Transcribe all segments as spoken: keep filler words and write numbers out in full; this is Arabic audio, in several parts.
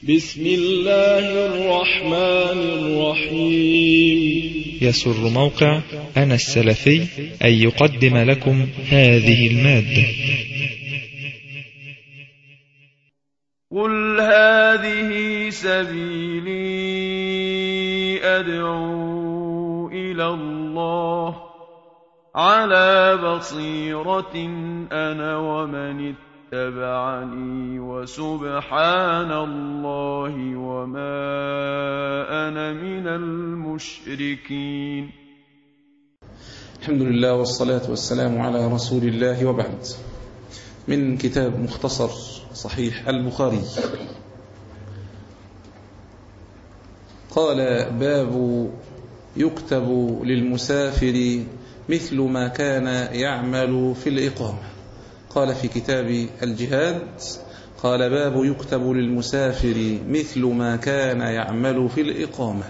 بسم الله الرحمن الرحيم. يسر موقع أنا السلفي أن يقدم لكم هذه المادة. قل هذه سبيلي أدعو إلى الله على بصيرة أنا ومن اتبعني وسبحان الله وما أنا من المشركين. الحمد لله والصلاة والسلام على رسول الله، وبعد. من كتاب مختصر صحيح البخاري. قال: باب يكتب للمسافر مثل ما كان يعمل في الإقامة. قال في كتاب الجهاد: قال: باب يكتب للمسافر مثل ما كان يعمل في الإقامة.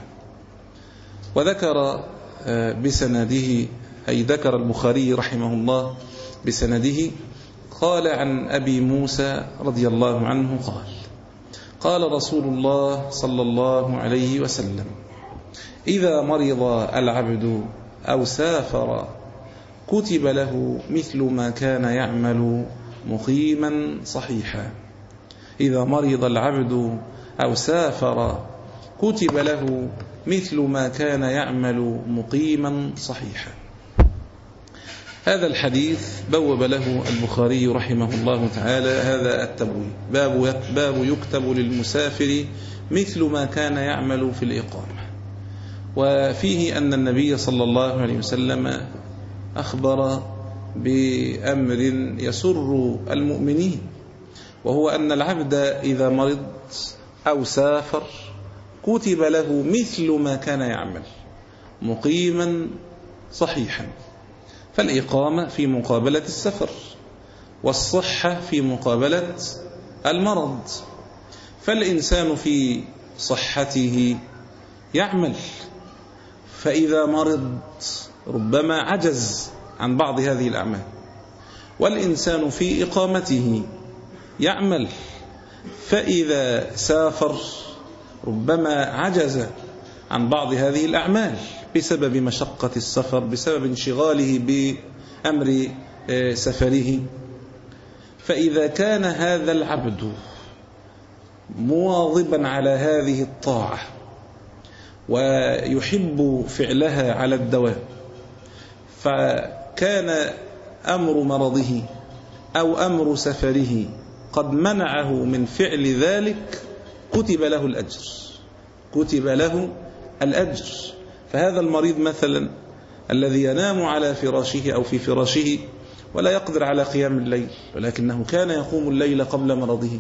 وذكر بسنده، أي ذكر البخاري رحمه الله بسنده، قال عن أبي موسى رضي الله عنه قال: قال رسول الله صلى الله عليه وسلم: إذا مرض العبد أو سافر كتب له مثل ما كان يعمل مقيما صحيحا. إذا مرض العبد أو سافر كتب له مثل ما كان يعمل مقيما صحيحا. هذا الحديث بوب له البخاري رحمه الله تعالى هذا التبويب: باب, باب يكتب للمسافر مثل ما كان يعمل في الإقامة. وفيه أن النبي صلى الله عليه وسلم أخبر بأمر يسر المؤمنين، وهو أن العبد إذا مرض أو سافر كتب له مثل ما كان يعمل مقيما صحيحا. فالإقامة في مقابلة السفر، والصحة في مقابلة المرض. فالإنسان في صحته يعمل، فإذا مرض ربما عجز عن بعض هذه الأعمال. والإنسان في إقامته يعمل، فإذا سافر ربما عجز عن بعض هذه الأعمال بسبب مشقة السفر، بسبب انشغاله بأمر سفره. فإذا كان هذا العبد مواظبا على هذه الطاعة ويحب فعلها على الدوام، فكان أمر مرضه أو أمر سفره قد منعه من فعل ذلك، كتب له الأجر كتب له الأجر. فهذا المريض مثلا الذي ينام على فراشه أو في فراشه ولا يقدر على قيام الليل، ولكنه كان يقوم الليل قبل مرضه،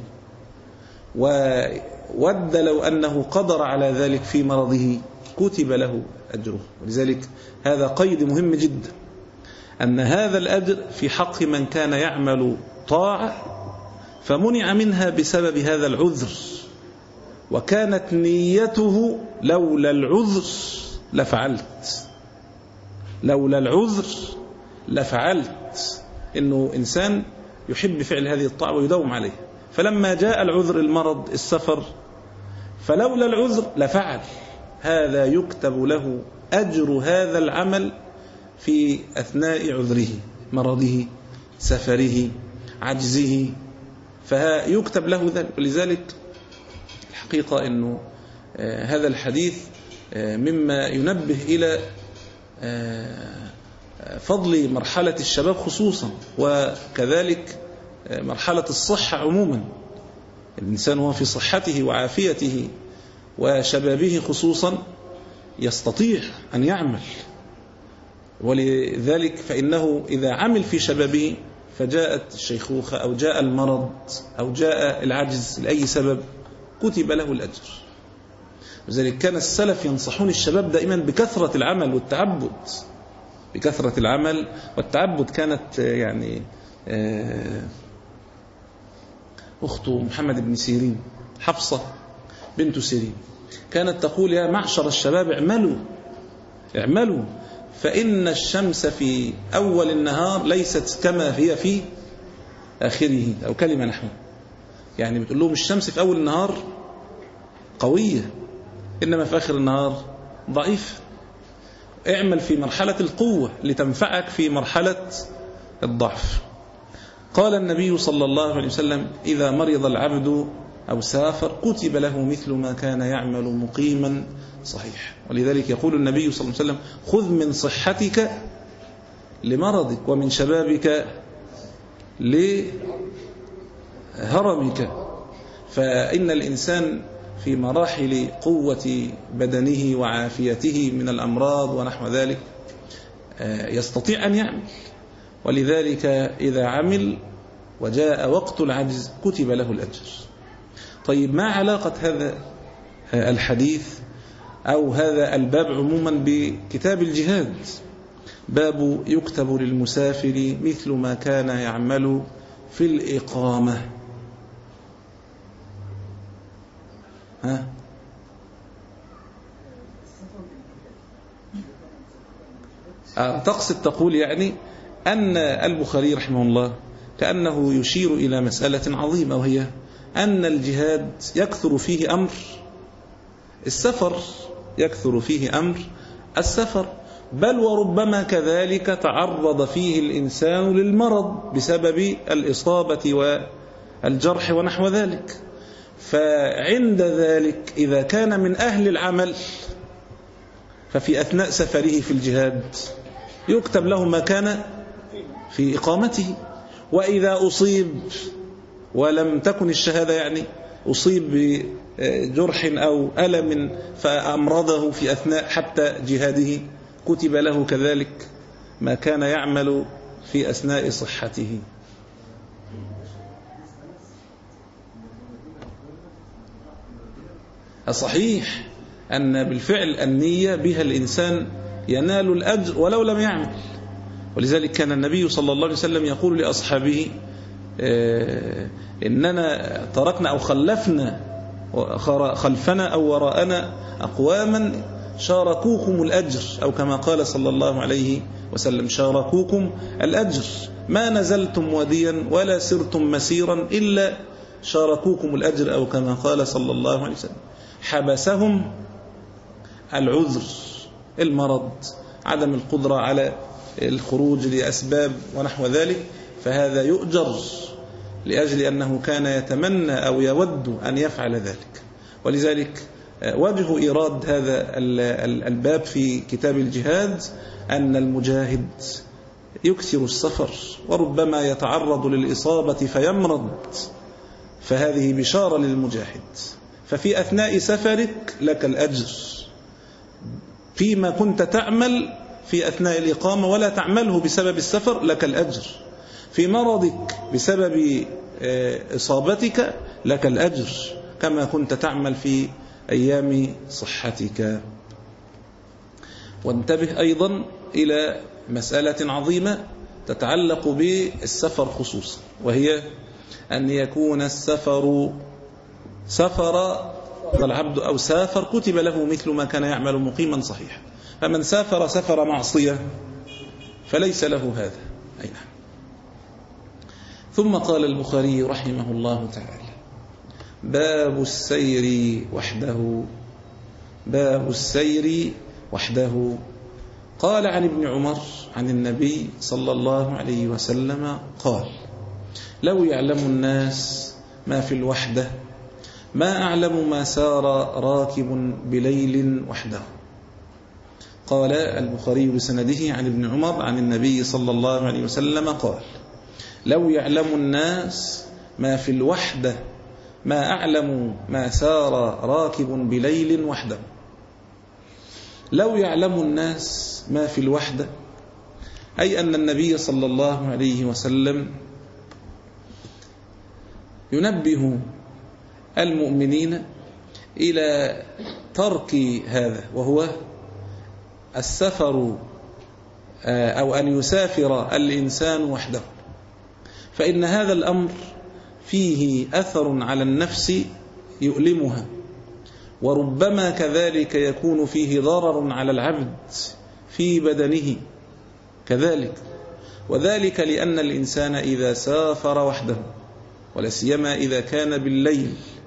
وود لو أنه قدر على ذلك في مرضه، كتب له أجره. ولذلك هذا قيد مهم جدا، أن هذا الأجر في حق من كان يعمل طاعة فمنع منها بسبب هذا العذر، وكانت نيته لولا العذر لفعلت لولا العذر لفعلت إنه إنسان يحب فعل هذه الطاعة ويداوم عليه، فلما جاء العذر، المرض، السفر، فلولا العذر لفعل. هذا يكتب له أجر هذا العمل في أثناء عذره، مرضه، سفره، عجزه، فيكتب له ذلك. ولذلك الحقيقة أنه هذا الحديث مما ينبه إلى فضل مرحلة الشباب خصوصا، وكذلك مرحلة الصحة عموما. الإنسان هو في صحته وعافيته وشبابه خصوصا يستطيع أن يعمل، ولذلك فإنه إذا عمل في شبابه فجاءت الشيخوخة أو جاء المرض أو جاء العجز لأي سبب، كتب له الأجر. لذلك كان السلف ينصحون الشباب دائما بكثرة العمل والتعبد بكثرة العمل والتعبد. كانت يعني أخت محمد بن سيرين، حفصة بنت سيرين، كانت تقول: يا معشر الشباب اعملوا اعملوا فإن الشمس في أول النهار ليست كما هي في آخره، أو كلمة نحو. يعني بتقول لهم الشمس في أول النهار قوية، إنما في آخر النهار ضعيف. اعمل في مرحلة القوة لتنفعك في مرحلة الضعف. قال النبي صلى الله عليه وسلم: إذا مرض العبد أو سافر كتب له مثل ما كان يعمل مقيما صحيح. ولذلك يقول النبي صلى الله عليه وسلم: خذ من صحتك لمرضك ومن شبابك لهرمك. فإن الإنسان في مراحل قوة بدنه وعافيته من الأمراض ونحو ذلك يستطيع أن يعمل، ولذلك إذا عمل وجاء وقت العجز كتب له الأجر. طيب، ما علاقة هذا الحديث أو هذا الباب عموما بكتاب الجهاد؟ باب يكتب للمسافر مثل ما كان يعمل في الإقامة. ها؟ آه تقصد تقول يعني أن البخاري رحمه الله كأنه يشير إلى مسألة عظيمة، وهي أن الجهاد يكثر فيه أمر السفر، يكثر فيه أمر السفر، بل وربما كذلك تعرض فيه الإنسان للمرض بسبب الإصابة والجرح ونحو ذلك. فعند ذلك إذا كان من أهل العمل ففي أثناء سفره في الجهاد يكتب له ما كان في إقامته، وإذا أصيب ولم تكن الشهادة يعني أصيب بجرح أو ألم فأمرضه في أثناء حتى جهاده كتب له كذلك ما كان يعمل في أثناء صحته. صحيح أن بالفعل النية بها الإنسان ينال الأجر ولو لم يعمل، ولذلك كان النبي صلى الله عليه وسلم يقول لأصحابه: إننا تركنا أو خلفنا خلفنا أو وراءنا أقواما شاركوكم الأجر، أو كما قال صلى الله عليه وسلم: شاركوكم الأجر، ما نزلتم واديا ولا سرتم مسيرا إلا شاركوكم الأجر، أو كما قال صلى الله عليه وسلم. حبسهم العذر، المرض، عدم القدرة على الخروج لأسباب ونحو ذلك، فهذا يؤجر لأجل أنه كان يتمنى أو يود أن يفعل ذلك. ولذلك وجه إيراد هذا الباب في كتاب الجهاد أن المجاهد يكثر السفر وربما يتعرض للإصابة فيمرض، فهذه بشارة للمجاهد. ففي أثناء سفرك لك الأجر فيما كنت تعمل في أثناء الإقامة ولا تعمله بسبب السفر، لك الأجر في مرضك بسبب إصابتك، لك الأجر كما كنت تعمل في أيام صحتك. وانتبه أيضا إلى مسألة عظيمة تتعلق بالسفر خصوصا، وهي أن يكون السفر سفر العبد أو سافر كتب له مثل ما كان يعمل مقيما صحيحا. فمن سافر سفر معصية فليس له هذا. أي نعم. ثم قال البخاري رحمه الله تعالى: باب السير وحده. باب السير وحده. قال عن ابن عمر عن النبي صلى الله عليه وسلم قال: لو يعلم الناس ما في الوحدة ما أعلم ما سار راكب بليل وحده. قال البخاري بسنده عن ابن عمر عن النبي صلى الله عليه وسلم قال: لو يعلم الناس ما في الوحدة ما أعلم ما سار راكب بليل وحده. لو يعلم الناس ما في الوحدة أي أن النبي صلى الله عليه وسلم ينبه المؤمنين إلى ترك هذا، وهو السفر أو أن يسافر الإنسان وحده، فإن هذا الأمر فيه أثر على النفس يؤلمها، وربما كذلك يكون فيه ضرر على العبد في بدنه كذلك. وذلك لأن الإنسان إذا سافر وحده ولا سيما إذا كان بالليل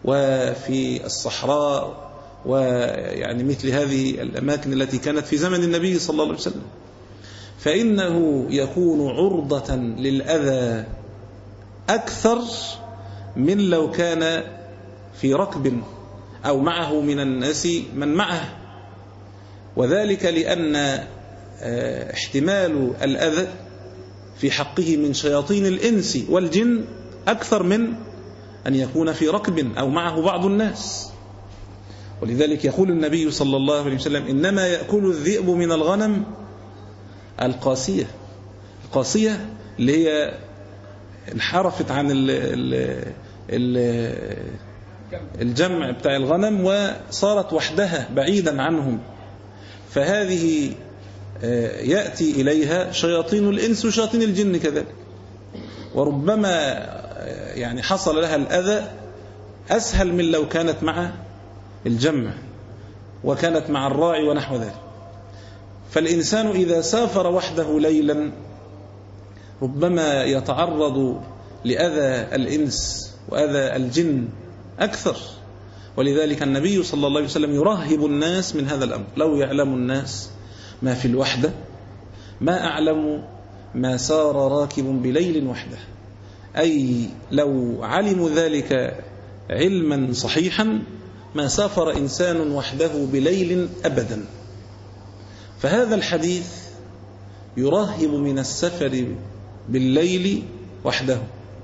وفي الصحراء، ويعني مثل هذه الأماكن التي كانت في زمن النبي صلى الله عليه وسلم، فإنه يكون عرضة للأذى أكثر من لو كان في ركب أو معه من الناس من معه، وذلك لأن احتمال الأذى في حقه من شياطين الإنس والجن أكثر من أن يكون في ركب أو معه بعض الناس. ولذلك يقول النبي صلى الله عليه وسلم: إنما يأكل الذئب من الغنم القاسية. القاسية اللي هي انحرفت عن ال ال ال الجمع بتاع الغنم وصارت وحدها بعيدا عنهم، فهذه يأتي إليها شياطين الإنس وشياطين الجن كذلك، وربما يعني حصل لها الأذى أسهل من لو كانت مع الجمع وكانت مع الراعي ونحو ذلك. فالإنسان إذا سافر وحده ليلا ربما يتعرض لأذى الإنس وأذى الجن أكثر، ولذلك النبي صلى الله عليه وسلم يرهب الناس من هذا الأمر. لو يعلم الناس ما في الوحدة ما أعلم ما سار راكب بليل وحده، أي لو علموا ذلك علما صحيحا ما سافر إنسان وحده بليل أبدا. فهذا الحديث يرهب من السفر بالليل وحده.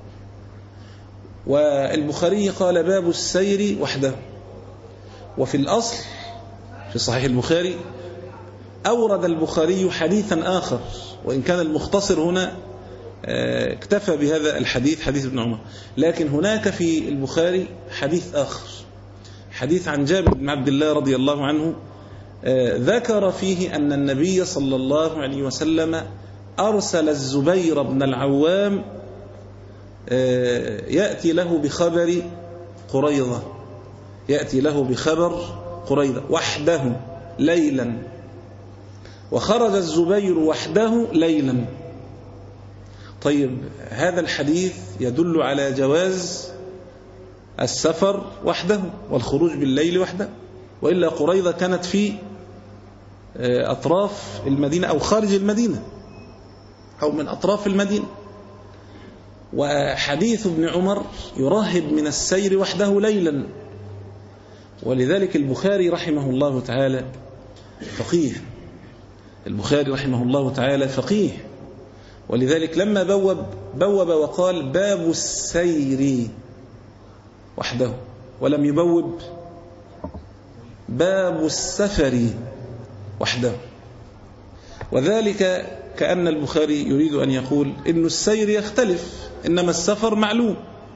والبخاري قال: باب السير وحده. وفي الأصل في صحيح البخاري أورد البخاري حديثا آخر، وإن كان المختصر هنا اكتفى بهذا الحديث، حديث ابن عمر، لكن هناك في البخاري حديث آخر، حديث عن جابر بن عبد الله رضي الله عنه، ذكر فيه أن النبي صلى الله عليه وسلم أرسل الزبير بن العوام يأتي له بخبر قريظة، يأتي له بخبر قريظة وحده ليلا، وخرج الزبير وحده ليلا. طيب هذا الحديث يدل على جواز السفر وحده والخروج بالليل وحده، وإلا قريظة كانت في أطراف المدينة أو خارج المدينة أو من أطراف المدينة. وحديث ابن عمر يرهب من السير وحده ليلا. ولذلك البخاري رحمه الله تعالى فقيه، البخاري رحمه الله تعالى فقيه، ولذلك لما بوب بوب وقال: باب السير وحده، ولم يبوب باب السفر وحده. وذلك كأن البخاري يريد أن يقول إن السير يختلف، إنما السفر معلوم.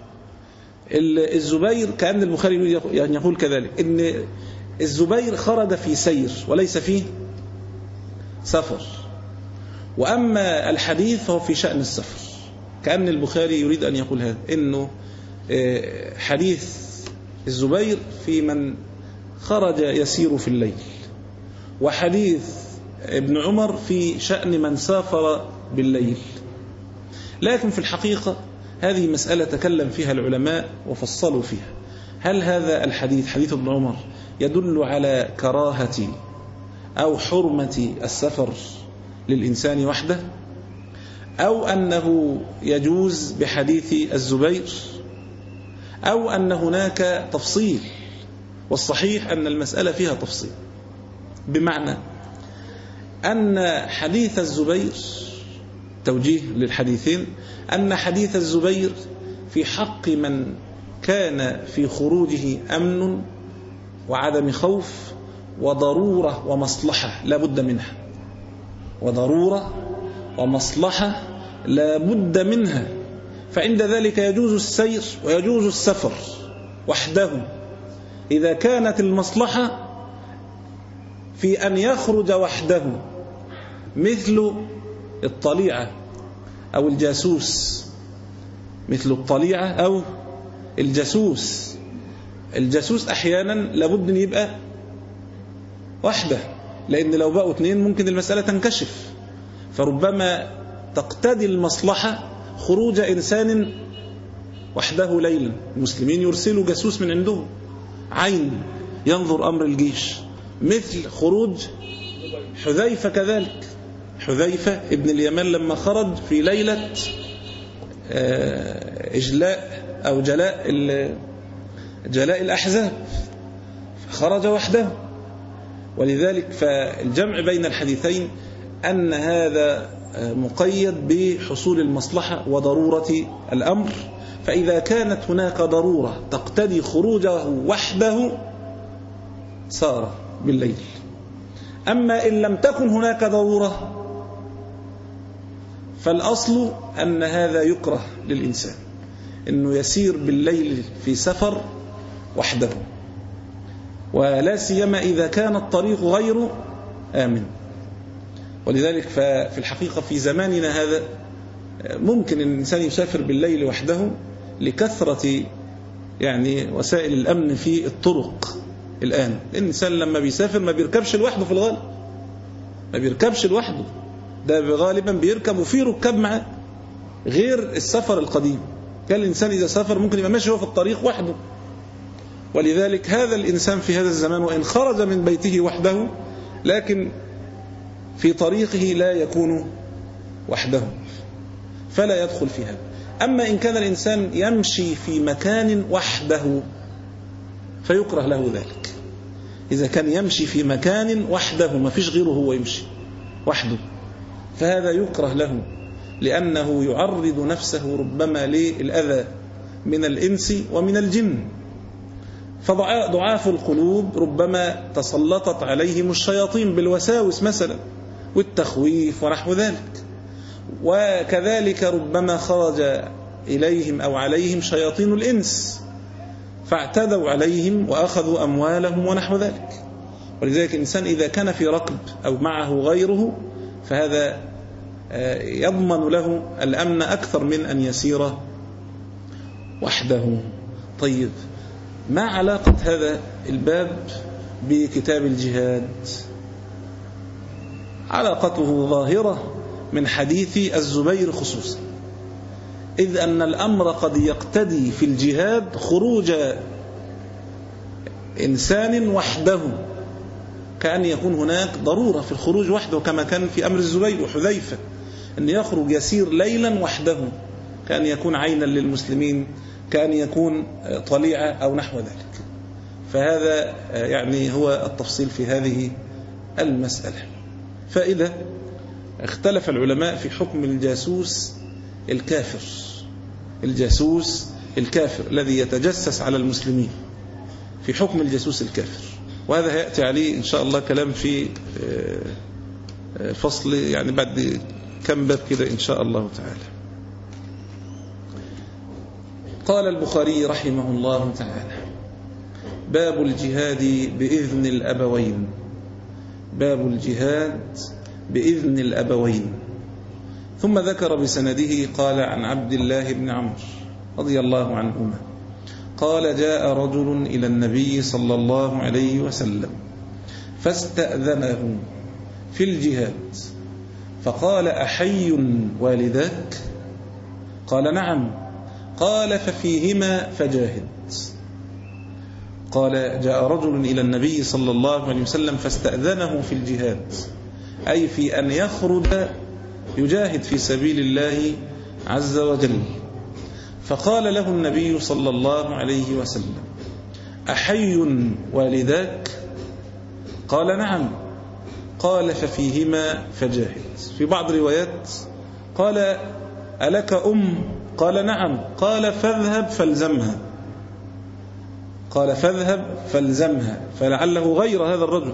الزبير كأن البخاري يريد أن يقول كذلك، إن الزبير خرج في سير وليس فيه سفر، وأما الحديث فهو في شأن السفر. كأن البخاري يريد أن يقول هذا، إنه حديث الزبير في من خرج يسير في الليل، وحديث ابن عمر في شأن من سافر بالليل. لكن في الحقيقة هذه مسألة تكلم فيها العلماء وفصلوا فيها. هل هذا الحديث حديث ابن عمر يدل على كراهة أو حرمة السفر للإنسان وحده، أو أنه يجوز بحديث الزبير، أو أن هناك تفصيل؟ والصحيح أن المسألة فيها تفصيل، بمعنى أن حديث الزبير، توجيه للحديثين، أن حديث الزبير في حق من كان في خروجه أمن وعدم خوف وضرورة ومصلحة لا بد منها، وضرورة ومصلحة لا بد منها، فعند ذلك يجوز السير ويجوز السفر وحده إذا كانت المصلحة في أن يخرج وحده، مثل الطليعة أو الجاسوس، مثل الطليعة أو الجاسوس. الجاسوس أحيانا لابد أن يبقى وحده، لأن لو بقوا اثنين ممكن المسألة تنكشف، فربما تقتضي المصلحة خروج إنسان وحده ليلا، المسلمين يرسلوا جاسوس من عندهم عين ينظر أمر الجيش، مثل خروج حذيفة كذلك. حذيفة ابن اليمان لما خرج في ليلة إجلاء أو جلاء جلاء الأحزاب خرج وحده. ولذلك فالجمع بين الحديثين أن هذا مقيد بحصول المصلحة وضرورة الأمر، فإذا كانت هناك ضرورة تقتضي خروجه وحده سار بالليل. أما إن لم تكن هناك ضرورة فالأصل أن هذا يكره للإنسان أنه يسير بالليل في سفر وحده، ولا سيما إذا كان الطريق غير آمن. ولذلك ففي الحقيقة في زماننا هذا ممكن أن الإنسان يسافر بالليل وحده لكثرة يعني وسائل الأمن في الطرق الآن. الإنسان لما بيسافر ما بيركبش لوحده، في الغالب ما بيركبش لوحده، ده غالبا بيركب وفيه ركاب معاه، غير السفر القديم. كان الإنسان إذا سافر ممكن يبقى ماشي هو في الطريق وحده. ولذلك هذا الإنسان في هذا الزمان وإن خرج من بيته وحده لكن في طريقه لا يكون وحده، فلا يدخل في هذا. أما إن كان الإنسان يمشي في مكان وحده فيكره له ذلك. إذا كان يمشي في مكان وحده ما فيش غيره هو يمشي وحده فهذا يكره له، لأنه يعرض نفسه ربما للأذى من الإنس ومن الجن. فضعاف القلوب ربما تسلطت عليهم الشياطين بالوساوس مثلا والتخويف ونحو ذلك، وكذلك ربما خرج إليهم أو عليهم شياطين الإنس فاعتدوا عليهم وأخذوا أموالهم ونحو ذلك. ولذلك الإنسان إذا كان في ركب أو معه غيره فهذا يضمن له الأمن أكثر من أن يسير وحده. طيب، ما علاقة هذا الباب بكتاب الجهاد؟ علاقته ظاهرة من حديث الزبير خصوصا، إذ أن الأمر قد يقتدي في الجهاد خروج إنسان وحده، كأن يكون هناك ضرورة في الخروج وحده كما كان في أمر الزبير وحذيفة، أن يخرج يسير ليلا وحده، كأن يكون عينا للمسلمين، كأن يكون طليعة أو نحو ذلك. فهذا يعني هو التفصيل في هذه المسألة. فإذا اختلف العلماء في حكم الجاسوس الكافر، الجاسوس الكافر الذي يتجسس على المسلمين، في حكم الجاسوس الكافر، وهذا هيأتي عليه إن شاء الله كلام في فصل يعني بعد كم باب كده إن شاء الله تعالى. قال البخاري رحمه الله تعالى: باب الجهاد بإذن الأبوين. باب الجهاد بإذن الأبوين. ثم ذكر بسنده قال: عن عبد الله بن عمرو رضي الله عنهما قال: جاء رجل إلى النبي صلى الله عليه وسلم فاستأذنه في الجهاد فقال: أحي والداك؟ قال: نعم. قال: ففيهما فجاهد. قال: جاء رجل إلى النبي صلى الله عليه وسلم فاستأذنه في الجهاد، أي في أن يخرج يجاهد في سبيل الله عز وجل. فقال له النبي صلى الله عليه وسلم: أحي والداك؟ قال: نعم. قال: ففيهما فجاهد. في بعض الروايات قال: ألك أم؟ قال: نعم. قال: فاذهب فالزمها. قال: فاذهب فالزمها، فلعله غير هذا الرجل.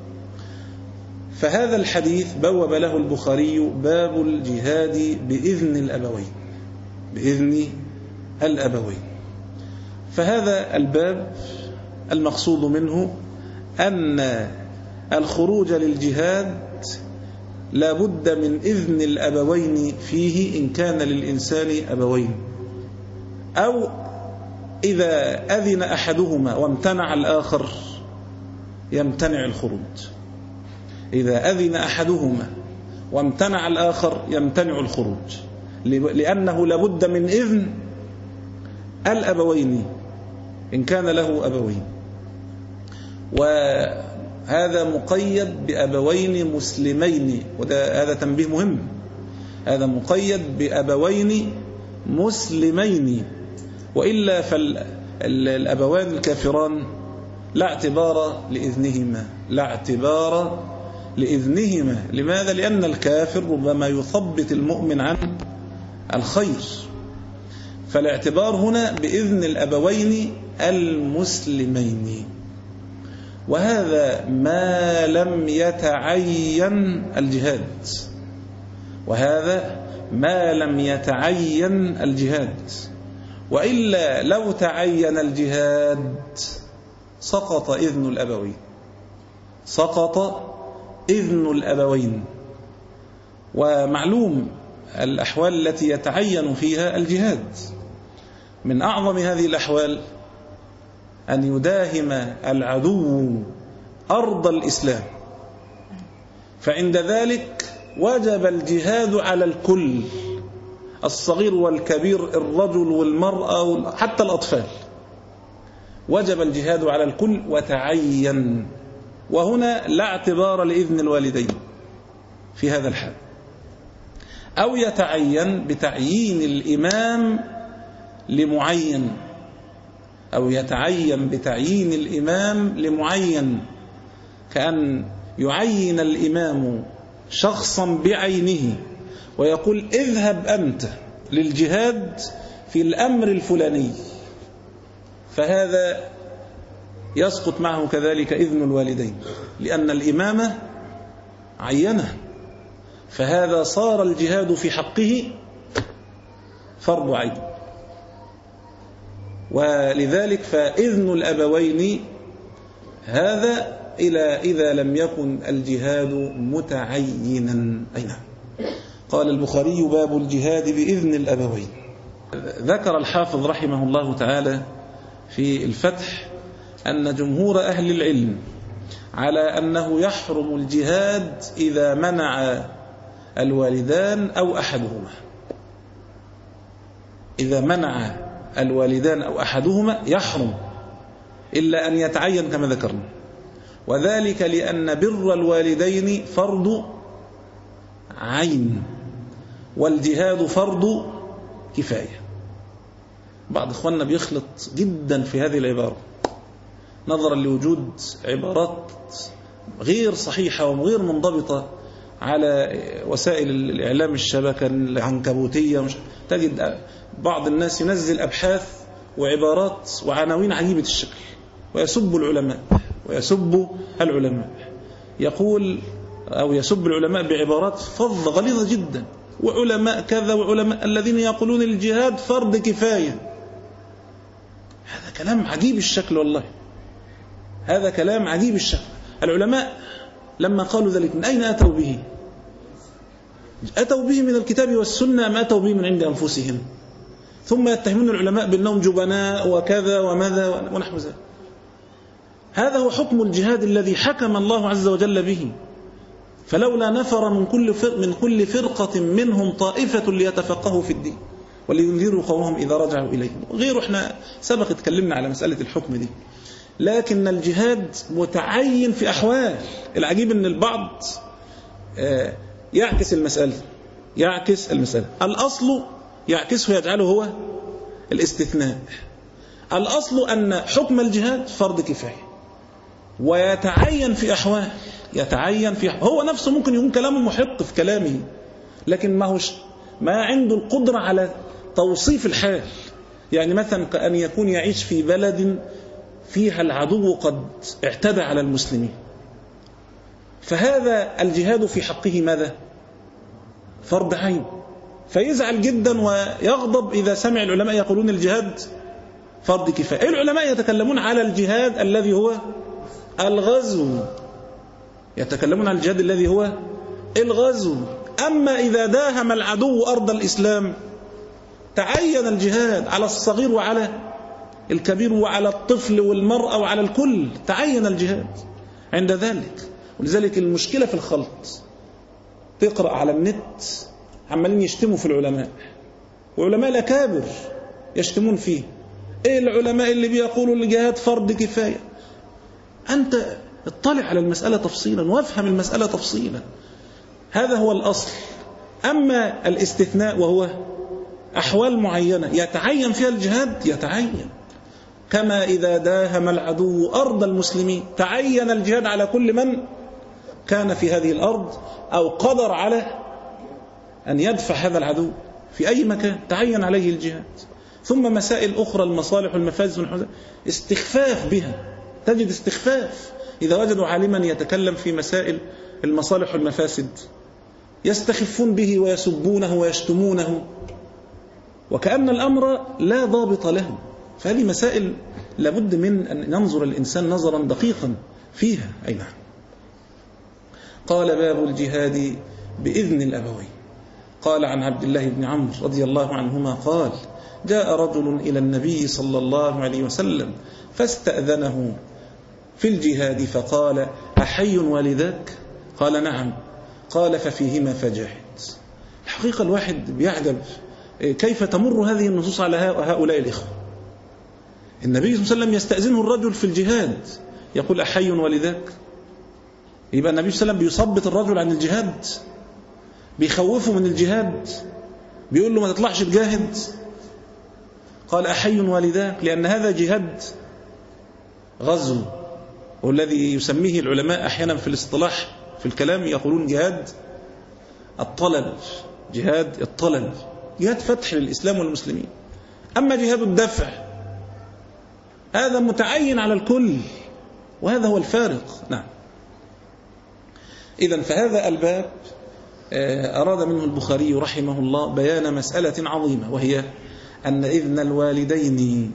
فهذا الحديث بوب له البخاري باب الجهاد بإذن الأبوين، بإذن الأبوين. فهذا الباب المقصود منه أن الخروج للجهاد لا بد من إذن الأبوين فيه إن كان للإنسان أبوين، أو إذا أذن أحدهما وامتنع الآخر يمتنع الخروج. إذا أذن أحدهما وامتنع الآخر يمتنع الخروج، لأنه لابد من إذن الأبوين إن كان له أبوين، وهذا مقيد بأبوين مسلمين، وده هذا تنبيه مهم، هذا مقيد بأبوين مسلمين، وإلا فالأبوان الكافران لا اعتبار لإذنهما، لا اعتبار لإذنهما. لماذا؟ لأن الكافر ربما يثبت المؤمن عن الخير، فالاعتبار هنا بإذن الأبوين المسلمين، وهذا ما لم يتعين الجهاد، وهذا ما لم يتعين الجهاد، وإلا لو تعين الجهاد سقط إذن الأبوين، سقط إذن الأبوين. ومعلوم الأحوال التي يتعين فيها الجهاد، من أعظم هذه الأحوال أن يداهم العدو أرض الإسلام، فعند ذلك وجب الجهاد على الكل، الصغير والكبير، الرجل والمرأة، حتى الأطفال، وجب الجهاد على الكل وتعين. وهنا لا اعتبار لإذن الوالدين في هذا الحال، أو يتعين بتعيين الإمام لمعين، أو يتعين بتعيين الإمام لمعين، كأن يعين الإمام شخصا بعينه ويقول اذهب أنت للجهاد في الأمر الفلاني، فهذا يسقط معه كذلك إذن الوالدين، لأن الإمامة عينه، فهذا صار الجهاد في حقه فرض عين. ولذلك فإذن الأبوين هذا إلى إذا لم يكن الجهاد متعينا. أين قال البخاري باب الجهاد بإذن الأبوين. ذكر الحافظ رحمه الله تعالى في الفتح أن جمهور أهل العلم على أنه يحرم الجهاد إذا منع الوالدان أو أحدهما، إذا منع الوالدان أو أحدهما يحرم، إلا أن يتعين كما ذكرنا، وذلك لأن بر الوالدين فرض عين والجهاد فرض كفاية. بعض إخواننا بيخلط جدا في هذه العبارة نظرا لوجود عبارات غير صحيحة وغير منضبطة على وسائل الإعلام الشبكة العنكبوتية. تجد بعض الناس ينزل أبحاث وعبارات وعناوين عجيبة الشكل ويسب العلماء ويسب العلماء يقول أو يسب العلماء بعبارات فظة غليظة جدا، وعلماء كذا وعلماء الذين يقولون الجهاد فرض كفاية. هذا كلام عجيب الشكل، والله هذا كلام عجيب الشكل. العلماء لما قالوا ذلك من أين أتوا به؟ أتوا به من الكتاب والسنة أم أتوا به من عند أنفسهم؟ ثم يتهمون العلماء بأنهم جبناء وكذا وماذا ونحو ذلك. هذا هو حكم الجهاد الذي حكم الله عز وجل به، فلولا نفر من كل من كل فرقة منهم طائفة ليتفقهوا في الدين ولينذروا قومهم إذا رجعوا إليهم. غير احنا سبق اتكلمنا على مسألة الحكم دي، لكن الجهاد متعين في أحوال. العجيب أن البعض يعكس المسألة يعكس المسألة الأصل يعكسه يجعله هو الاستثناء. الأصل أن حكم الجهاد فرض كفاية ويتعين في أحوال، يتعين في أحوال. هو نفسه ممكن يكون كلامه محق في كلامه، لكن ما هوش ما عنده القدرة على توصيف الحال. يعني مثلا كأن يكون يعيش في بلد فيها العدو قد اعتدى على المسلمين، فهذا الجهاد في حقه ماذا؟ فرض عين، فيزعل جدا ويغضب إذا سمع العلماء يقولون الجهاد فرض كفاية. العلماء يتكلمون على الجهاد الذي هو الغزو، يتكلمون عن الجهاد الذي هو الغزو. أما إذا داهم العدو أرض الإسلام تعين الجهاد على الصغير وعلى الكبير وعلى الطفل والمرأة وعلى الكل، تعين الجهاد عند ذلك. ولذلك المشكلة في الخلط، تقرأ على النت عمالين يشتموا في العلماء، وعلماء الأكابر يشتمون فيه، إيه العلماء اللي بيقولوا الجهاد فرض كفاية؟ أنت اطلع على المسألة تفصيلا وافهم المسألة تفصيلا، هذا هو الأصل. أما الاستثناء وهو أحوال معينة يتعين فيها الجهاد، يتعين، كما إذا داهم العدو أرض المسلمين تعين الجهاد على كل من كان في هذه الأرض أو قدر على أن يدفع هذا العدو في أي مكان، تعين عليه الجهاد. ثم مسائل أخرى، المصالح والمفاسد استخفاف بها، تجد استخفاف إذا وجدوا عالما يتكلم في مسائل المصالح والمفاسد يستخفون به ويسبونه ويشتمونه وكأن الأمر لا ضابط له. فهذه مسائل لابد من أن ينظر الإنسان نظرا دقيقا فيها. أي نعم. قال باب الجهاد بإذن الأبوين. قال عن عبد الله بن عمرو رضي الله عنهما قال جاء رجل إلى النبي صلى الله عليه وسلم فاستأذنه في الجهاد فقال أحي والداك؟ قال نعم. قال ففيهما فجاهد. الحقيقة الواحد بيعجب كيف تمر هذه النصوص على هؤلاء الإخوة. النبي صلى الله عليه وسلم يستأذنه الرجل في الجهاد يقول أحي والداك؟ يبقى النبي صلى الله عليه وسلم بيثبط الرجل عن الجهاد، بيخوفه من الجهاد، بيقول له ما تطلعش تجاهد. قال أحي والداك لأن هذا جهاد غزو، والذي يسميه العلماء أحيانا في الاصطلاح في الكلام يقولون جهاد الطلب، جهاد الطلب، جهاد فتح للإسلام والمسلمين. أما جهاد الدفع هذا متعين على الكل، وهذا هو الفارق. نعم. إذن فهذا الباب أراد منه البخاري رحمه الله بيان مسألة عظيمة، وهي أن إذن الوالدين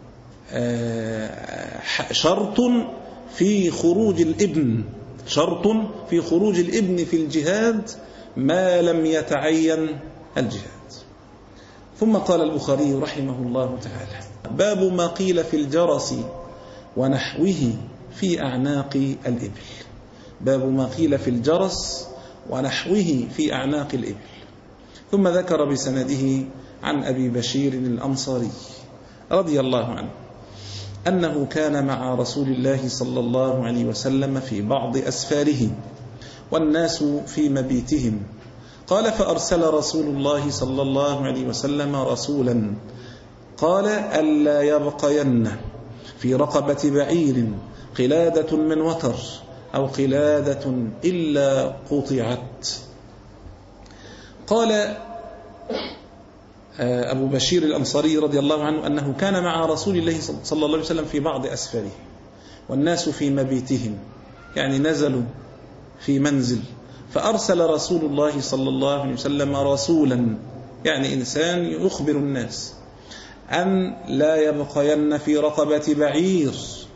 شرط في خروج الابن، شرط في خروج الابن في الجهاد ما لم يتعين الجهاد. ثم قال البخاري رحمه الله تعالى باب ما قيل في الجرس ونحوه في أعناق الإبل. باب ما قيل في الجرس ونحوه في أعناق الإبل. ثم ذكر بسنده عن أبي بشير الأنصاري رضي الله عنه أنه كان مع رسول الله صلى الله عليه وسلم في بعض أسفاره والناس في مبيتهم. قال فأرسل رسول الله صلى الله عليه وسلم رسولا قال ألا يبقين في رقبة بعير قلادة من وتر أو قلادة إلا قطعت. قال أبو بشير الأنصاري رضي الله عنه أنه كان مع رسول الله صلى الله عليه وسلم في بعض أسفاره والناس في مبيتهم، يعني نزلوا في منزل، فأرسل رسول الله صلى الله عليه وسلم رسولا، يعني إنسان يخبر الناس أن لا يبقين في رقبة بعير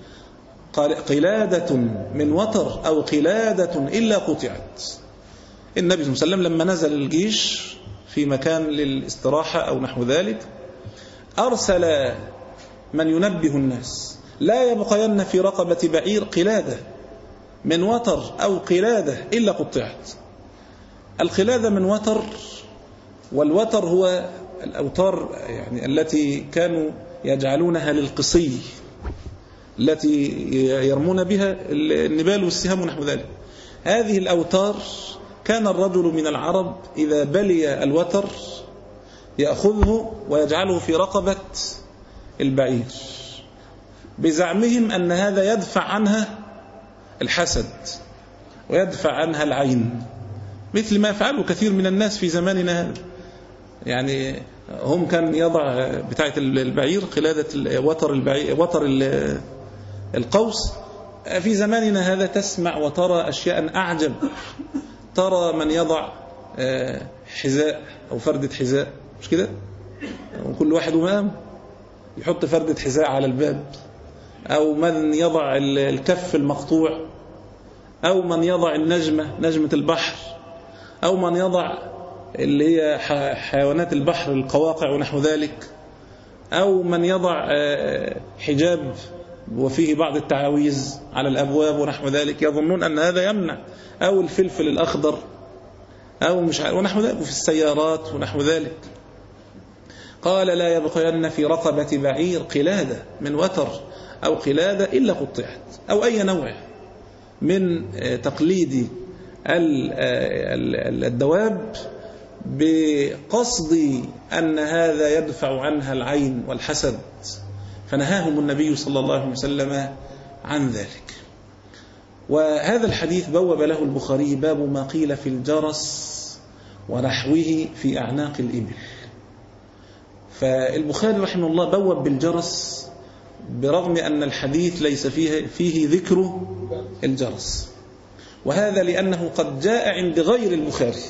قلادة من وتر أو قلادة إلا قطعت. النبي صلى الله عليه وسلم لما نزل الجيش في مكان للاستراحة أو نحو ذلك أرسل من ينبه الناس لا يبقين في رقبة بعير قلادة من وتر أو قلادة إلا قطعت. القلادة من وتر، والوتر هو الأوتار يعني التي كانوا يجعلونها للقصي التي يرمون بها النبال والسهام ونحو ذلك. هذه الأوتار كان الرجل من العرب إذا بلي الوتر يأخذه ويجعله في رقبة البعير بزعمهم أن هذا يدفع عنها الحسد ويدفع عنها العين، مثل ما يفعله كثير من الناس في زماننا هذا. يعني هم كان يضع بتاعة البعير قلادة وتر البعير وتر القوس. في زماننا هذا تسمع وترى أشياء أعجب، ترى من يضع حذاء أو فردة حذاء، مش كده؟ وكل واحد ومام يحط فردة حذاء على الباب، أو من يضع الكف المقطوع، أو من يضع النجمة نجمة البحر، أو من يضع اللي هي حيوانات البحر القواقع ونحو ذلك، أو من يضع حجاب وفيه بعض التعاويذ على الأبواب ونحو ذلك، يظنون أن هذا يمنع، أو الفلفل الأخضر أو مش ونحو ذلك، وفي السيارات ونحو ذلك. قال لا يبقين في رقبة بعير قلادة من وتر أو قلادة إلا قطعت، أو أي نوع من تقليد الدواب بقصد أن هذا يدفع عنها العين والحسد، فنهاهم النبي صلى الله عليه وسلم عن ذلك. وهذا الحديث بوب له البخاري باب ما قيل في الجرس ونحوه في أعناق الإبل. فالبخاري رحمه الله بوب بالجرس برغم أن الحديث ليس فيه, فيه ذكر الجرس، وهذا لأنه قد جاء عند غير البخاري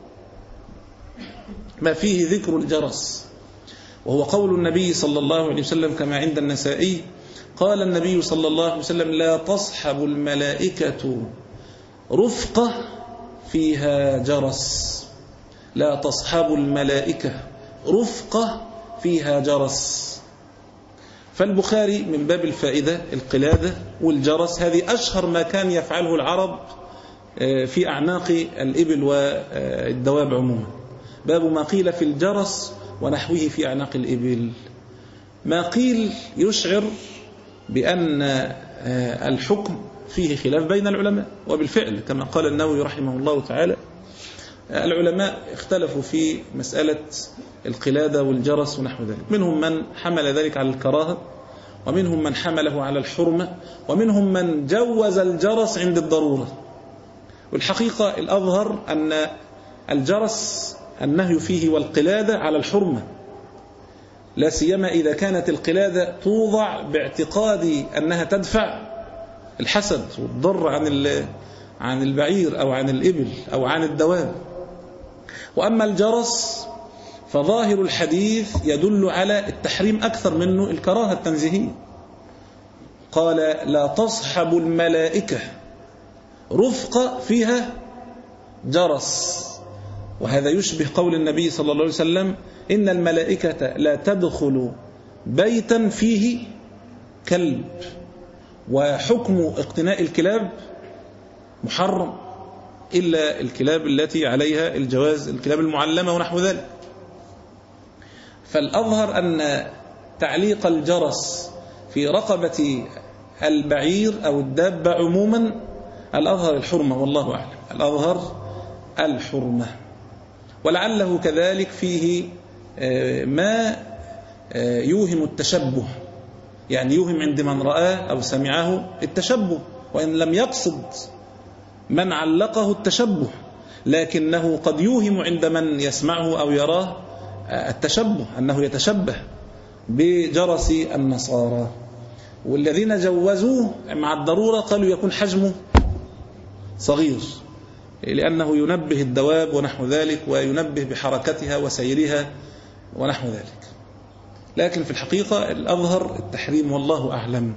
ما فيه ذكر الجرس، وهو قول النبي صلى الله عليه وسلم كما عند النسائي قال النبي صلى الله عليه وسلم لا تصحب الملائكة رفقة فيها جرس، لا تصحب الملائكة رفقة فيها جرس. فالبخاري من باب الفائدة القلادة والجرس هذه أشهر ما كان يفعله العرب في أعناق الإبل والدواب عموما. باب ما قيل في الجرس ونحوه في أعناق الإبل. ما قيل يشعر بأن الحكم فيه خلاف بين العلماء، وبالفعل كما قال النووي رحمه الله تعالى العلماء اختلفوا في مسألة القلادة والجرس ونحو ذلك، منهم من حمل ذلك على الكراهة، ومنهم من حمله على الحرمة، ومنهم من جوز الجرس عند الضرورة. والحقيقة الأظهر أن الجرس النهي فيه والقلادة على الحرمة، لا سيما إذا كانت القلادة توضع باعتقاد أنها تدفع الحسد والضر عن عن البعير أو عن الإبل أو عن الدواب. وأما الجرس فظاهر الحديث يدل على التحريم أكثر منه الكراهة التنزيهية. قال لا تصحب الملائكة رفقة فيها جرس، وهذا يشبه قول النبي صلى الله عليه وسلم إن الملائكة لا تدخل بيتا فيه كلب، وحكم اقتناء الكلاب محرم إلا الكلاب التي عليها الجواز، الكلاب المعلمة ونحو ذلك. فالأظهر أن تعليق الجرس في رقبة البعير أو الدابة عموما الأظهر الحرمة، والله أعلم الأظهر الحرمة. ولعله كذلك فيه ما يوهم التشبه، يعني يوهم عند من رآه أو سمعه التشبه، وإن لم يقصد من علقه التشبه، لكنه قد يوهم عند من يسمعه أو يراه التشبه، أنه يتشبه بجرس النصارى. والذين جوزوه مع الضرورة قالوا يكون حجمه صغير لأنه ينبه الدواب ونحو ذلك، وينبه بحركتها وسيرها ونحو ذلك. لكن في الحقيقة الأظهر التحريم والله أعلم.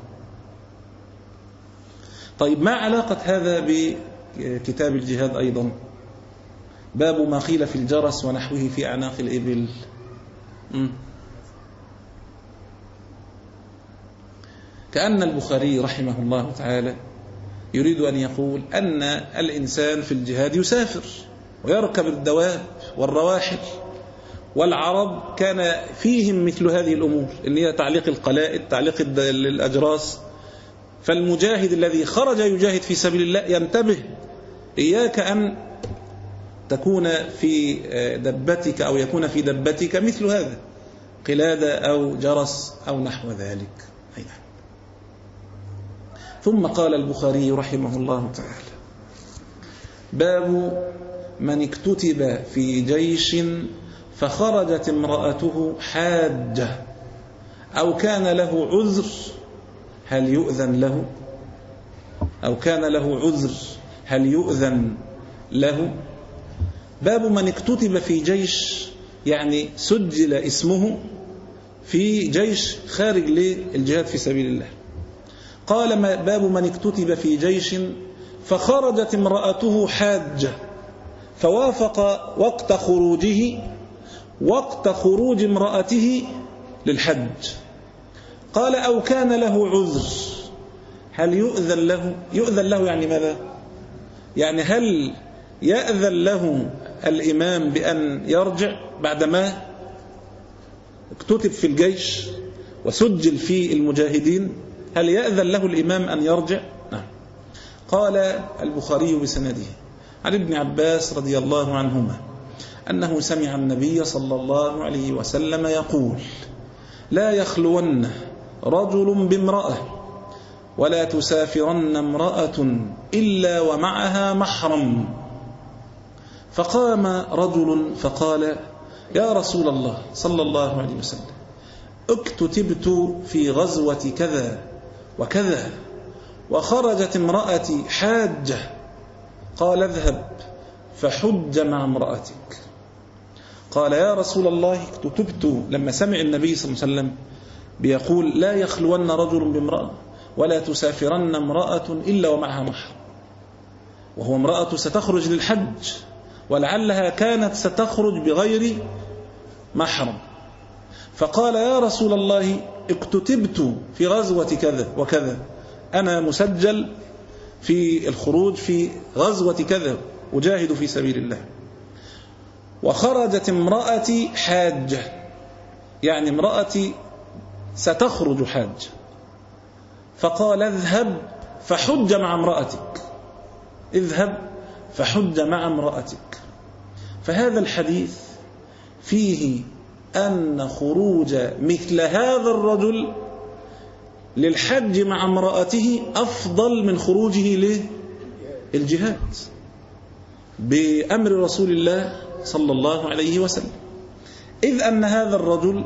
طيب ما علاقة هذا بكتاب الجهاد أيضا؟ باب ما قيل في الجرس ونحوه في أعناق الإبل. م. كأن البخاري رحمه الله تعالى يريد أن يقول أن الإنسان في الجهاد يسافر ويركب الدواب والرواحل، والعرب كان فيهم مثل هذه الأمور اللي هي تعليق القلائد، تعليق الأجراس. فالمجاهد الذي خرج يجاهد في سبيل الله ينتبه، إياك أن تكون في دبتك أو يكون في دبتك مثل هذا قلادة أو جرس أو نحو ذلك. أيضا. ثم قال البخاري رحمه الله تعالى باب من اكتتب في جيش فخرجت امرأته حاجة أو كان له عذر هل يؤذن له أو كان له عذر هل يؤذن له. باب من اكتتب في جيش يعني سجل اسمه في جيش خارج للجهاد في سبيل الله. قال باب من اكتتب في جيش فخرجت امرأته حاجة فوافق وقت خروجه وقت خروج امرأته للحج. قال أو كان له عذر هل يؤذن له. يؤذن له يعني ماذا؟ يعني هل يأذن له الإمام بأن يرجع بعدما اكتتب في الجيش وسجل في المجاهدين، هل يأذن له الإمام أن يرجع؟ نعم. قال البخاري بسنده عن ابن عباس رضي الله عنهما أنه سمع النبي صلى الله عليه وسلم يقول: لا يخلون رجل بامرأة ولا تسافرن امرأة إلا ومعها محرم. فقام رجل فقال: يا رسول الله صلى الله عليه وسلم، اكتتبت في غزوة كذا وكذا وخرجت امرأتي حاجة. قال: اذهب فحج مع امرأتك. قال: يا رسول الله، اكتتبت، لما سمع النبي صلى الله عليه وسلم بيقول: لا يخلون رجل بامرأة ولا تسافرن امرأة إلا ومعها محرم، وهو امرأة ستخرج للحج ولعلها كانت ستخرج بغير محرم، فقال: يا رسول الله، اكتتبت في غزوة كذا وكذا، أنا مسجل في الخروج في غزوة كذا أجاهد في سبيل الله، وخرجت امرأتي حاجة، يعني امرأتي ستخرج حاجة. فقال: اذهب فحج مع امرأتك، اذهب فحج مع امرأتك. فهذا الحديث فيه أن خروج مثل هذا الرجل للحج مع امرأته أفضل من خروجه للجهاد بأمر رسول الله صلى الله عليه وسلم، إذ أن هذا الرجل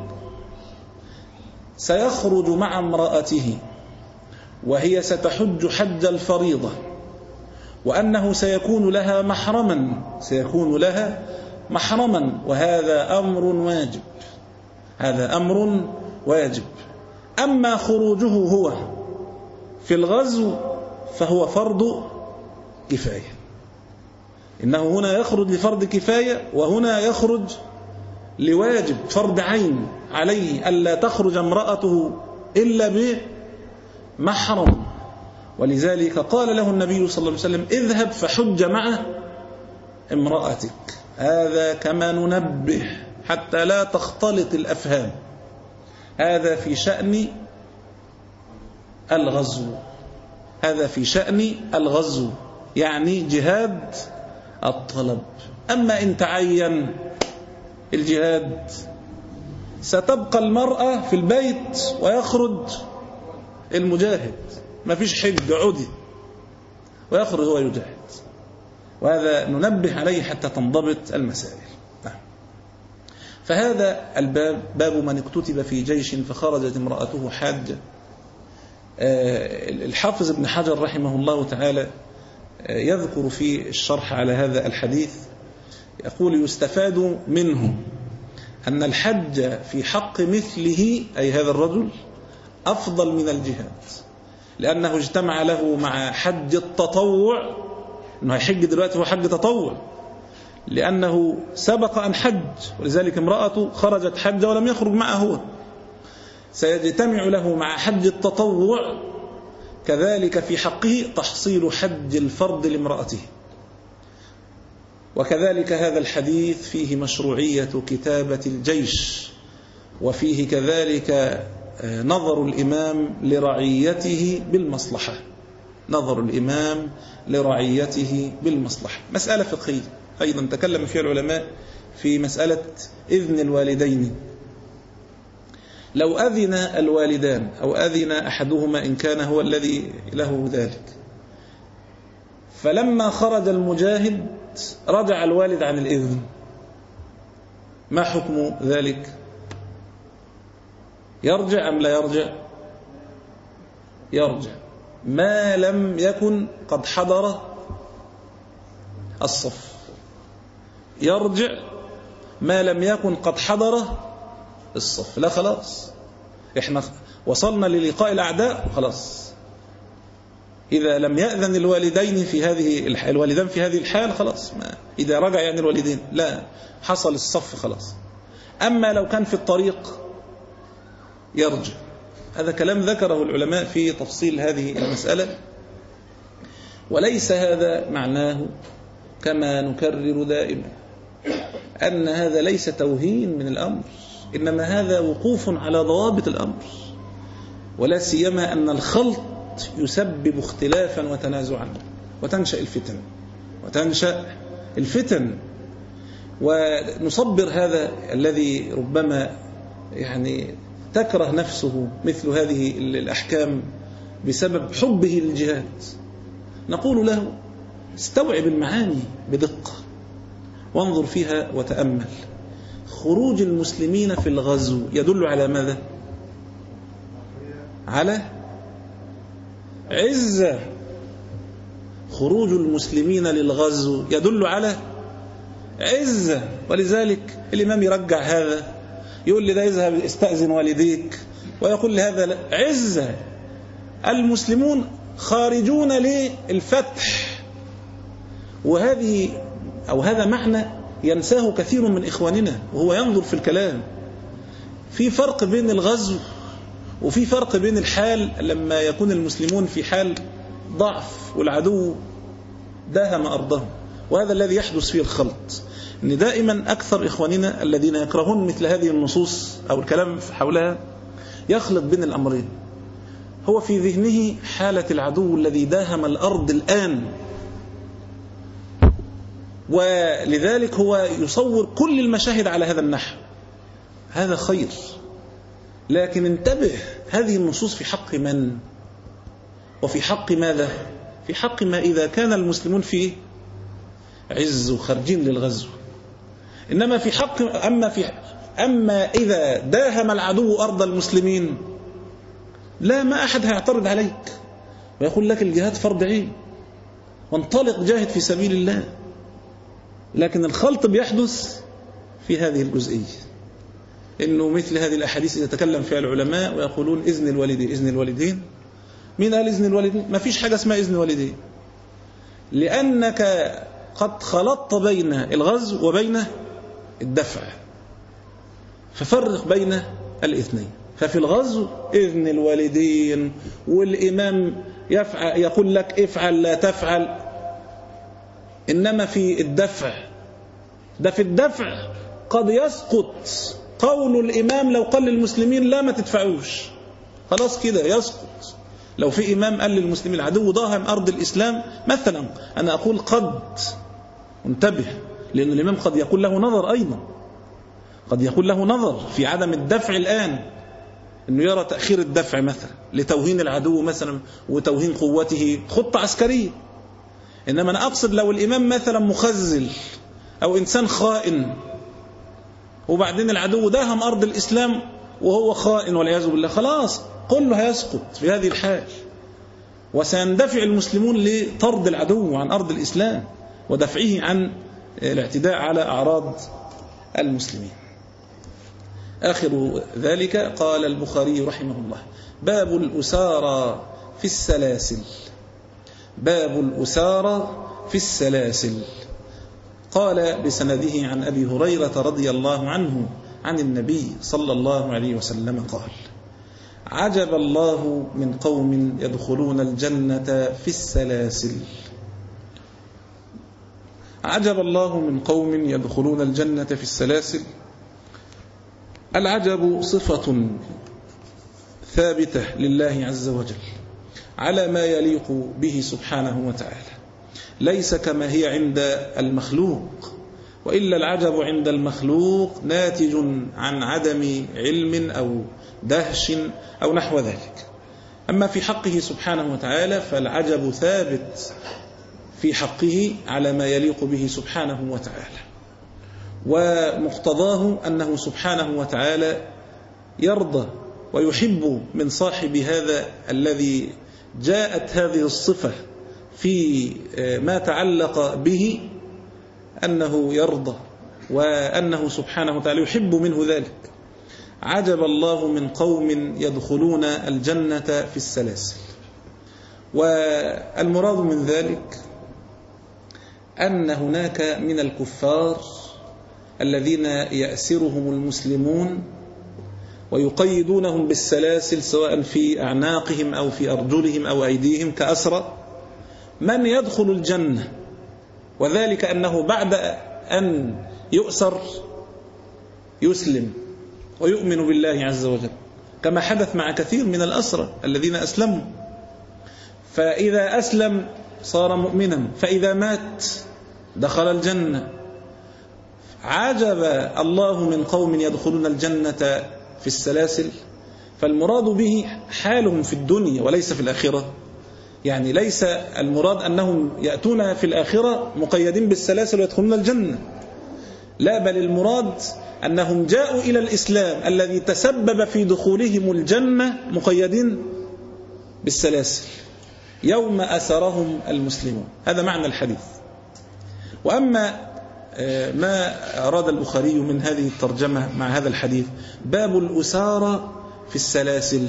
سيخرج مع امرأته وهي ستحج حج الفريضة، وأنه سيكون لها محرما سيكون لها محرما وهذا أمر واجب، هذا أمر واجب. أما خروجه هو في الغزو فهو فرض كفاية، إنه هنا يخرج لفرض كفاية وهنا يخرج لواجب فرض عين عليه، ألا تخرج امرأته إلا بمحرم. ولذلك قال له النبي صلى الله عليه وسلم: اذهب فحج مع امرأتك. هذا كما ننبه حتى لا تختلط الأفهام، هذا في شأن الغزو، هذا في شأن الغزو يعني جهاد الطلب. أما إن تعين الجهاد ستبقى المرأة في البيت ويخرج المجاهد، ما فيش حج، عودي ويخرج هو يجاهد، وهذا ننبه عليه حتى تنضبط المسائل. فهذا الباب باب من اكتتب في جيش فخرجت امرأته حاجة. الحافظ ابن حجر رحمه الله تعالى يذكر في الشرح على هذا الحديث، يقول: يستفاد منه أن الحج في حق مثله، أي هذا الرجل، أفضل من الجهاد، لأنه اجتمع له مع حج التطوع، أنه يحج دلوقتي هو حج تطوع، لأنه سبق أن حج، ولذلك امرأته خرجت حج ولم يخرج معه هو، سيجتمع له مع حج التطوع، كذلك في حقه تحصيل حج الفرض لامرأته. وكذلك هذا الحديث فيه مشروعية كتابة الجيش، وفيه كذلك نظر الإمام لرعيته بالمصلحة، نظر الإمام لرعيته بالمصلحة. مسألة فقهية أيضا تكلم فيها العلماء في مسألة إذن الوالدين. لو أذن الوالدان أو أذن أحدهما إن كان هو الذي له ذلك، فلما خرج المجاهد رجع الوالد عن الإذن، ما حكم ذلك؟ يرجع أم لا يرجع؟ يرجع ما لم يكن قد حضر الصف، يرجع ما لم يكن قد حضر الصف. لا خلاص احنا وصلنا للقاء الأعداء خلاص، إذا لم يأذن الوالدين في هذه الوالدان في هذه الحال خلاص، ما إذا رجع يعني الوالدين لا حصل الصف خلاص. أما لو كان في الطريق يرجع. هذا كلام ذكره العلماء في تفصيل هذه المسألة، وليس هذا معناه كما نكرر دائما أن هذا ليس توهين من الأمر، إنما هذا وقوف على ضوابط الأمر، ولا سيما أن الخلط يسبب اختلافا وتنازعا وتنشأ الفتن وتنشأ الفتن ونصبر هذا الذي ربما يعني تكره نفسه مثل هذه الأحكام بسبب حبه للجهاد، نقول له استوعب المعاني بدقة وانظر فيها وتأمل. خروج المسلمين في الغزو يدل على ماذا؟ على عزة. خروج المسلمين للغزو يدل على عزة، ولذلك الإمام يرجع هذا، يقول لي ده يذهب استأذن والديك، ويقول لهذا لا. عزة. المسلمون خارجون للفتح، وهذه أو هذا معنى ينساه كثير من إخواننا وهو ينظر في الكلام. في فرق بين الغزو وفي فرق بين الحال لما يكون المسلمون في حال ضعف والعدو داهم أرضهم، وهذا الذي يحدث فيه الخلط. إن دائما أكثر إخواننا الذين يكرهون مثل هذه النصوص أو الكلام حولها يخلط بين الأمرين. هو في ذهنه حالة العدو الذي داهم الأرض الآن، ولذلك هو يصور كل المشاهد على هذا النحو. هذا خير، لكن انتبه، هذه النصوص في حق من؟ وفي حق ماذا؟ في حق ما إذا كان المسلمون في عز وخارجين للغزو. إنما في حق أما, في أما إذا داهم العدو أرض المسلمين لا، ما أحد هيعترض عليك ويقول لك الجهاد فرض عين وانطلق جاهد في سبيل الله. لكن الخلط بيحدث في هذه الجزئية، إنه مثل هذه الأحاديث يتكلم فيها العلماء ويقولون إذن الوالدين. إذن الوالدين، مين قال إذن الوالدين؟ ما فيش حاجة اسمها إذن الوالدين، لأنك قد خلطت بين الغزو وبين الدفع، ففرق بين الاثنين. ففي الغزو إذن الوالدين، والإمام يفعل يقول لك افعل لا تفعل. إنما في الدفع، ده في الدفع قد يسقط قول الإمام لو قال للمسلمين لا ما تدفعوش، خلاص كده يسقط. لو في إمام قال للمسلمين العدو ضاهم أرض الإسلام مثلا، أنا أقول قد انتبه، لأن الإمام قد يقول له نظر أيضا، قد يقول له نظر في عدم الدفع الآن، أنه يرى تأخير الدفع مثلا لتوهين العدو مثلا وتوهين قوته، خطة عسكرية. إنما أنا أقصد لو الإمام مثلا مخزل أو إنسان خائن، وبعدين العدو داهم أرض الإسلام وهو خائن والعياذ بالله، خلاص كله هيسقط في هذه الحال، وسيندفع المسلمون لطرد العدو عن أرض الإسلام ودفعه عن الاعتداء على أعراض المسلمين. آخر ذلك قال البخاري رحمه الله: باب الأسارى في السلاسل. باب الأسارى في السلاسل. قال بسنده عن أبي هريرة رضي الله عنه عن النبي صلى الله عليه وسلم قال: عجب الله من قوم يدخلون الجنة في السلاسل. عجب الله من قوم يدخلون الجنة في السلاسل. العجب صفة ثابتة لله عز وجل على ما يليق به سبحانه وتعالى، ليس كما هي عند المخلوق، وإلا العجب عند المخلوق ناتج عن عدم علم أو دهش أو نحو ذلك. أما في حقه سبحانه وتعالى فالعجب ثابت في حقه على ما يليق به سبحانه وتعالى، ومقتضاه أنه سبحانه وتعالى يرضى ويحب من صاحب هذا الذي جاءت هذه الصفة في ما تعلق به، أنه يرضى وأنه سبحانه وتعالى يحب منه ذلك. عجب الله من قوم يدخلون الجنة في السلاسل. والمراد من ذلك أن هناك من الكفار الذين يأسرهم المسلمون ويقيدونهم بالسلاسل سواء في أعناقهم أو في أرجلهم أو أيديهم كأسرى، من يدخل الجنة، وذلك أنه بعد أن يؤسر يسلم ويؤمن بالله عز وجل، كما حدث مع كثير من الأسرى الذين أسلموا، فإذا أسلم صار مؤمنا، فإذا مات دخل الجنة. عجب الله من قوم يدخلون الجنة في السلاسل، فالمراد به حالهم في الدنيا وليس في الآخرة. يعني ليس المراد أنهم يأتون في الآخرة مقيدين بالسلاسل ويدخلون الجنة، لا، بل المراد أنهم جاءوا إلى الإسلام الذي تسبب في دخولهم الجنة مقيدين بالسلاسل يوم أسرهم المسلمون. هذا معنى الحديث. وأما ما أراد البخاري من هذه الترجمة مع هذا الحديث، باب الأسارة في السلاسل.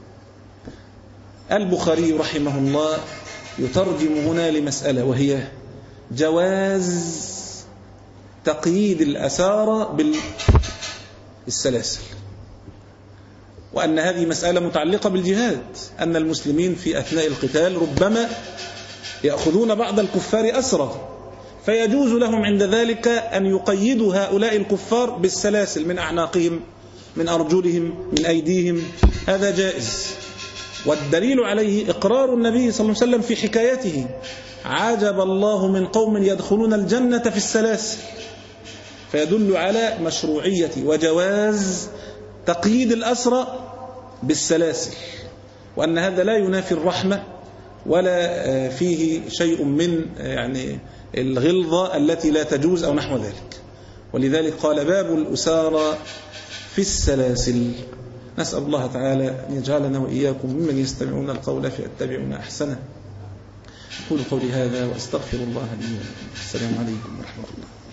البخاري رحمه الله يترجم هنا لمسألة، وهي جواز تقييد الأسارة بالسلاسل، وأن هذه مسألة متعلقة بالجهاد، أن المسلمين في أثناء القتال ربما يأخذون بعض الكفار أسرى، فيجوز لهم عند ذلك أن يقيدوا هؤلاء الكفار بالسلاسل من أعناقهم، من أرجلهم، من أيديهم، هذا جائز. والدليل عليه إقرار النبي صلى الله عليه وسلم في حكايته: عجب الله من قوم يدخلون الجنة في السلاسل، فيدل على مشروعية وجواز تقييد الأسرى بالسلاسل، وأن هذا لا ينافي الرحمة ولا فيه شيء من يعني الغلظة التي لا تجوز أو نحو ذلك. ولذلك قال باب الأسارة في السلاسل. نسأل الله تعالى أن يجعلنا وإياكم ممن يستمعون القول فيتبعون أحسنه. أقول قولي هذا وأستغفر الله لي ولكم. السلام عليكم ورحمة الله.